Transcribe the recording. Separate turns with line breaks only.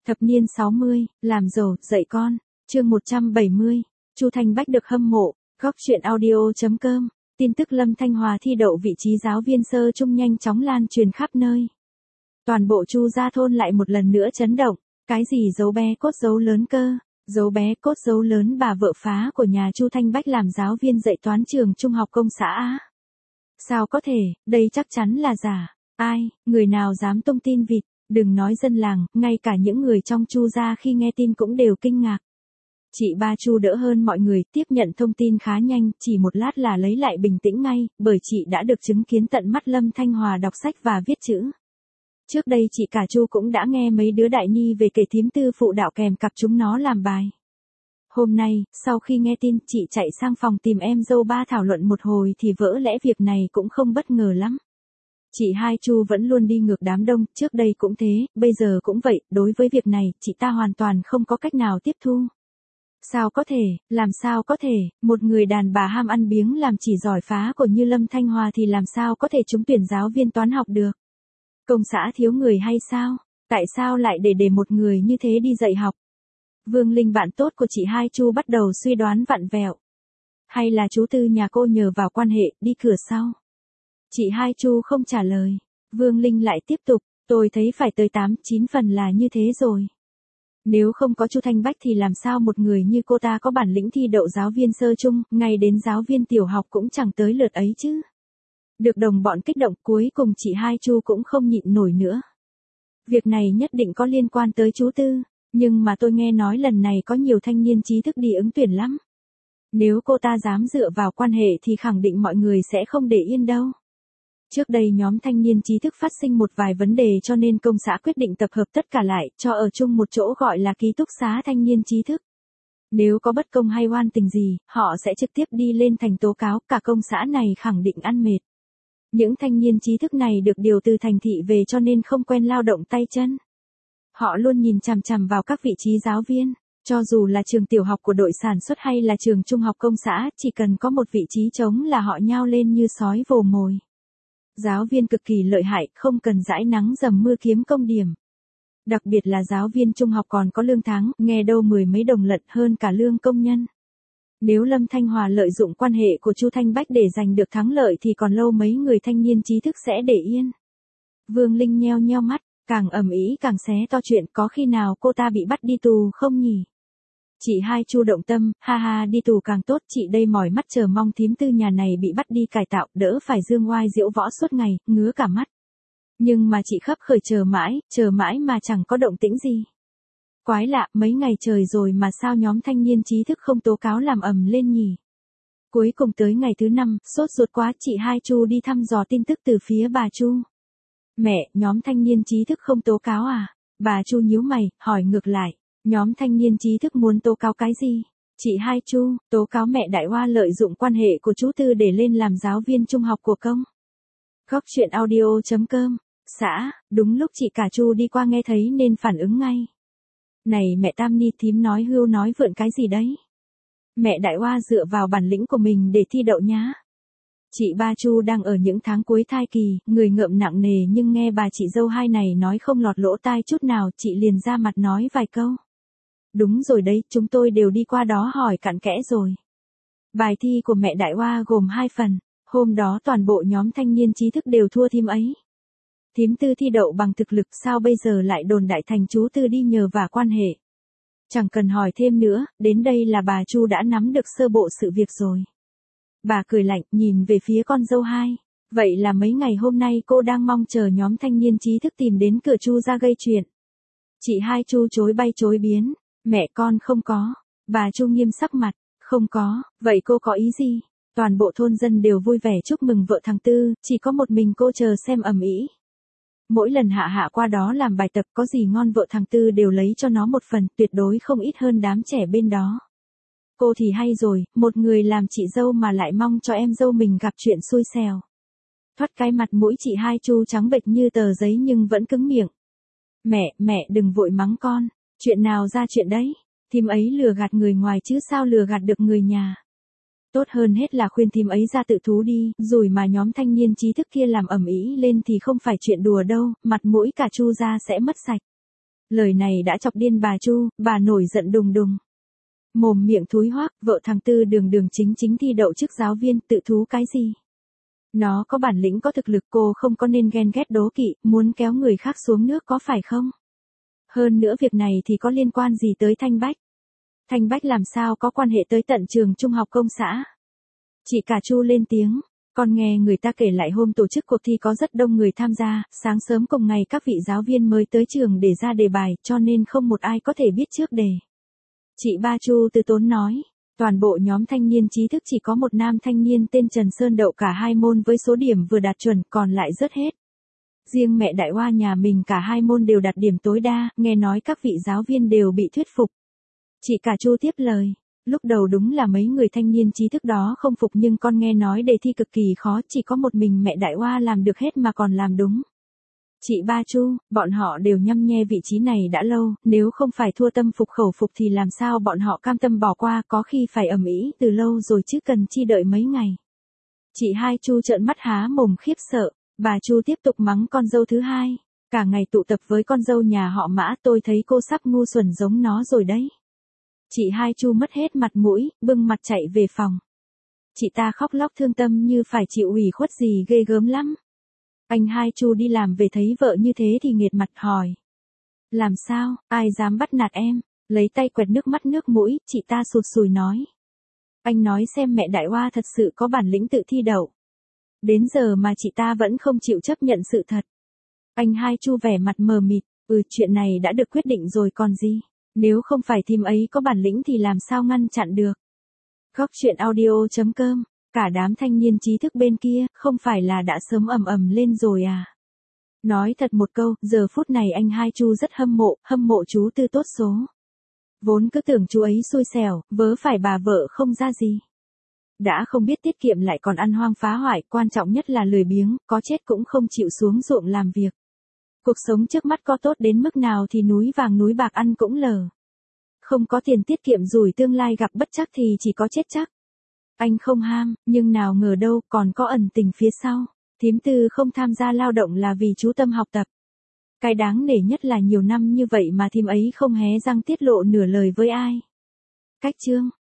Thập niên 60, làm giàu, dạy con. Chương 170. Chu Thanh Bách được hâm mộ. Góc truyện audio.com. Tin tức Lâm Thanh Hòa thi đậu vị trí giáo viên sơ trung nhanh chóng lan truyền khắp nơi. Toàn bộ Chu gia thôn lại một lần nữa chấn động. Cái gì dấu bé cốt dấu lớn cơ? Dấu bé cốt dấu lớn bà vợ phá của nhà Chu Thanh Bách làm giáo viên dạy toán trường trung học công xã á? Sao có thể, đây chắc chắn là giả. Ai, người nào dám tung tin vịt? Đừng nói dân làng, ngay cả những người trong Chu gia khi nghe tin cũng đều kinh ngạc. Chị ba Chu đỡ hơn mọi người, tiếp nhận thông tin khá nhanh, chỉ một lát là lấy lại bình tĩnh ngay, bởi chị đã được chứng kiến tận mắt Lâm Thanh Hòa đọc sách và viết chữ. Trước đây chị cả Chu cũng đã nghe mấy đứa đại ni về kể thím tư phụ đạo kèm cặp chúng nó làm bài. Hôm nay, sau khi nghe tin, chị chạy sang phòng tìm em dâu ba thảo luận một hồi thì vỡ lẽ việc này cũng không bất ngờ lắm. Chị hai Chu vẫn luôn đi ngược đám đông, trước đây cũng thế, bây giờ cũng vậy, đối với việc này, chị ta hoàn toàn không có cách nào tiếp thu. Sao có thể, làm sao có thể, một người đàn bà ham ăn biếng làm chỉ giỏi phá của như Lâm Thanh Hòa thì làm sao có thể trúng tuyển giáo viên toán học được? Công xã thiếu người hay sao? Tại sao lại để một người như thế đi dạy học? Vương Linh bạn tốt của chị hai Chu bắt đầu suy đoán vặn vẹo. Hay là chú Tư nhà cô nhờ vào quan hệ, đi cửa sau? Chị hai Chu không trả lời. Vương Linh lại tiếp tục, tôi thấy phải tới 8-9 phần là như thế rồi. Nếu không có Chu Thanh Bách thì làm sao một người như cô ta có bản lĩnh thi đậu giáo viên sơ trung, ngay đến giáo viên tiểu học cũng chẳng tới lượt ấy chứ. Được đồng bọn kích động, cuối cùng chị hai Chu cũng không nhịn nổi nữa. Việc này nhất định có liên quan tới chú Tư, nhưng mà tôi nghe nói lần này có nhiều thanh niên trí thức đi ứng tuyển lắm. Nếu cô ta dám dựa vào quan hệ thì khẳng định mọi người sẽ không để yên đâu. Trước đây nhóm thanh niên trí thức phát sinh một vài vấn đề cho nên công xã quyết định tập hợp tất cả lại, cho ở chung một chỗ gọi là ký túc xá thanh niên trí thức. Nếu có bất công hay oan tình gì, họ sẽ trực tiếp đi lên thành tố cáo, cả công xã này khẳng định ăn mệt. Những thanh niên trí thức này được điều từ thành thị về cho nên không quen lao động tay chân. Họ luôn nhìn chằm chằm vào các vị trí giáo viên, cho dù là trường tiểu học của đội sản xuất hay là trường trung học công xã, chỉ cần có một vị trí trống là họ nhao lên như sói vồ mồi. Giáo viên cực kỳ lợi hại, không cần dãi nắng dầm mưa kiếm công điểm. Đặc biệt là giáo viên trung học còn có lương tháng, nghe đâu 10 mấy đồng lận hơn cả lương công nhân. Nếu Lâm Thanh Hòa lợi dụng quan hệ của Chu Thanh Bách để giành được thắng lợi thì còn lâu mấy người thanh niên trí thức sẽ để yên. Vương Linh nheo nheo mắt, càng ầm ĩ càng xé to chuyện, có khi nào cô ta bị bắt đi tù không nhỉ? Chị hai Chu động tâm, ha ha, đi tù càng tốt, chị đây mỏi mắt chờ mong thím tư nhà này bị bắt đi cải tạo, đỡ phải dương oai diễu võ suốt ngày, ngứa cả mắt. Nhưng mà chị khấp khởi chờ mãi mà chẳng có động tĩnh gì. Quái lạ, mấy ngày trời rồi mà sao nhóm thanh niên trí thức không tố cáo làm ầm lên nhỉ? Cuối cùng tới ngày thứ 5, sốt ruột quá, chị hai Chu đi thăm dò tin tức từ phía bà Chu. Mẹ, nhóm thanh niên trí thức không tố cáo à? Bà Chu nhíu mày, hỏi ngược lại. Nhóm thanh niên trí thức muốn tố cáo cái gì? Chị hai Chu, tố cáo mẹ Đại Hoa lợi dụng quan hệ của chú Tư để lên làm giáo viên trung học của công. Góc truyện audio.com. Xã, đúng lúc chị cả Chu đi qua nghe thấy nên phản ứng ngay. Này mẹ Tam Ni, thím nói hưu nói vượn cái gì đấy? Mẹ Đại Hoa dựa vào bản lĩnh của mình để thi đậu nhá. Chị ba Chu đang ở những tháng cuối thai kỳ, người ngợm nặng nề, nhưng nghe bà chị dâu hai này nói không lọt lỗ tai chút nào, chị liền ra mặt nói vài câu. Đúng rồi đấy, chúng tôi đều đi qua đó hỏi cặn kẽ rồi. Bài thi của mẹ Đại Hoa gồm 2 phần, hôm đó toàn bộ nhóm thanh niên trí thức đều thua thím ấy. Thím Tư thi đậu bằng thực lực, sao bây giờ lại đồn đại thành chú Tư đi nhờ vả quan hệ? Chẳng cần hỏi thêm nữa, đến đây là bà Chu đã nắm được sơ bộ sự việc rồi. Bà cười lạnh, nhìn về phía con dâu hai. Vậy là mấy ngày hôm nay cô đang mong chờ nhóm thanh niên trí thức tìm đến cửa Chu ra gây chuyện. Chị hai Chu chối bay chối biến. Mẹ con không có. Bà Chu nghiêm sắc mặt. Không có, vậy cô có ý gì? Toàn bộ thôn dân đều vui vẻ chúc mừng vợ thằng Tư, chỉ có một mình cô chờ xem ầm ĩ. Mỗi lần hạ qua đó làm bài tập có gì ngon vợ thằng Tư đều lấy cho nó một phần, tuyệt đối không ít hơn đám trẻ bên đó. Cô thì hay rồi, một người làm chị dâu mà lại mong cho em dâu mình gặp chuyện xui xẻo. Thoát cái mặt mũi chị hai Chu trắng bệch như tờ giấy nhưng vẫn cứng miệng. Mẹ đừng vội mắng con, chuyện nào ra chuyện đấy, thím ấy lừa gạt người ngoài chứ sao lừa gạt được người nhà. Tốt hơn hết là khuyên thím ấy ra tự thú đi, rồi mà nhóm thanh niên trí thức kia làm ầm ĩ lên thì không phải chuyện đùa đâu, mặt mũi cả Chu gia sẽ mất sạch. Lời này đã chọc điên bà Chu, bà nổi giận đùng đùng. Mồm miệng thúi hoác, vợ thằng Tư đường đường chính chính thi đậu chức giáo viên, tự thú cái gì? Nó có bản lĩnh có thực lực, cô không có nên ghen ghét đố kỵ, muốn kéo người khác xuống nước có phải không? Hơn nữa việc này thì có liên quan gì tới Thanh Bách? Thanh Bách làm sao có quan hệ tới tận trường trung học công xã? Chị cả Chu lên tiếng. Con nghe người ta kể lại hôm tổ chức cuộc thi có rất đông người tham gia, sáng sớm cùng ngày các vị giáo viên mới tới trường để ra đề bài, cho nên không một ai có thể biết trước đề. Chị ba Chu từ tốn nói, toàn bộ nhóm thanh niên trí thức chỉ có một nam thanh niên tên Trần Sơn đậu cả 2 môn với số điểm vừa đạt chuẩn, còn lại rớt hết. Riêng mẹ Đại Hoa nhà mình cả 2 môn đều đạt điểm tối đa, nghe nói các vị giáo viên đều bị thuyết phục. Chị cả Chu tiếp lời. Lúc đầu đúng là mấy người thanh niên trí thức đó không phục, nhưng con nghe nói đề thi cực kỳ khó, chỉ có một mình mẹ Đại Hoa làm được hết mà còn làm đúng. Chị ba Chu, bọn họ đều nhăm nhe vị trí này đã lâu, nếu không phải thua tâm phục khẩu phục thì làm sao bọn họ cam tâm bỏ qua, có khi phải ầm ĩ từ lâu rồi chứ cần chi đợi mấy ngày. Chị hai Chu trợn mắt há mồm khiếp sợ, bà Chu tiếp tục mắng con dâu thứ hai. Cả ngày tụ tập với con dâu nhà họ Mã, tôi thấy cô sắp ngu xuẩn giống nó rồi đấy. Chị hai Chu mất hết mặt mũi, bưng mặt chạy về phòng. Chị ta khóc lóc thương tâm như phải chịu ủy khuất gì ghê gớm lắm. Anh hai Chu đi làm về thấy vợ như thế thì nghệt mặt hỏi. Làm sao, ai dám bắt nạt em? Lấy tay quẹt nước mắt nước mũi, chị ta sụt sùi nói. Anh nói xem mẹ Đại Hoa thật sự có bản lĩnh tự thi đậu. Đến giờ mà chị ta vẫn không chịu chấp nhận sự thật. Anh hai Chu vẻ mặt mờ mịt, chuyện này đã được quyết định rồi còn gì. Nếu không phải thím ấy có bản lĩnh thì làm sao ngăn chặn được. Góc chuyện audio.com, cả đám thanh niên trí thức bên kia, không phải là đã sớm ầm ầm lên rồi à? Nói thật một câu, giờ phút này anh hai Chu rất hâm mộ chú Tư tốt số. Vốn cứ tưởng chú ấy xui xẻo, vớ phải bà vợ không ra gì. Đã không biết tiết kiệm lại còn ăn hoang phá hoại, quan trọng nhất là lười biếng, có chết cũng không chịu xuống ruộng làm việc. Cuộc sống trước mắt có tốt đến mức nào thì núi vàng núi bạc ăn cũng lờ. Không có tiền tiết kiệm rủi tương lai gặp bất trắc thì chỉ có chết chắc. Anh không ham, nhưng nào ngờ đâu còn có ẩn tình phía sau. Thím Tư không tham gia lao động là vì chú tâm học tập. Cái đáng nể nhất là nhiều năm như vậy mà thím ấy không hé răng tiết lộ nửa lời với ai. Cách chương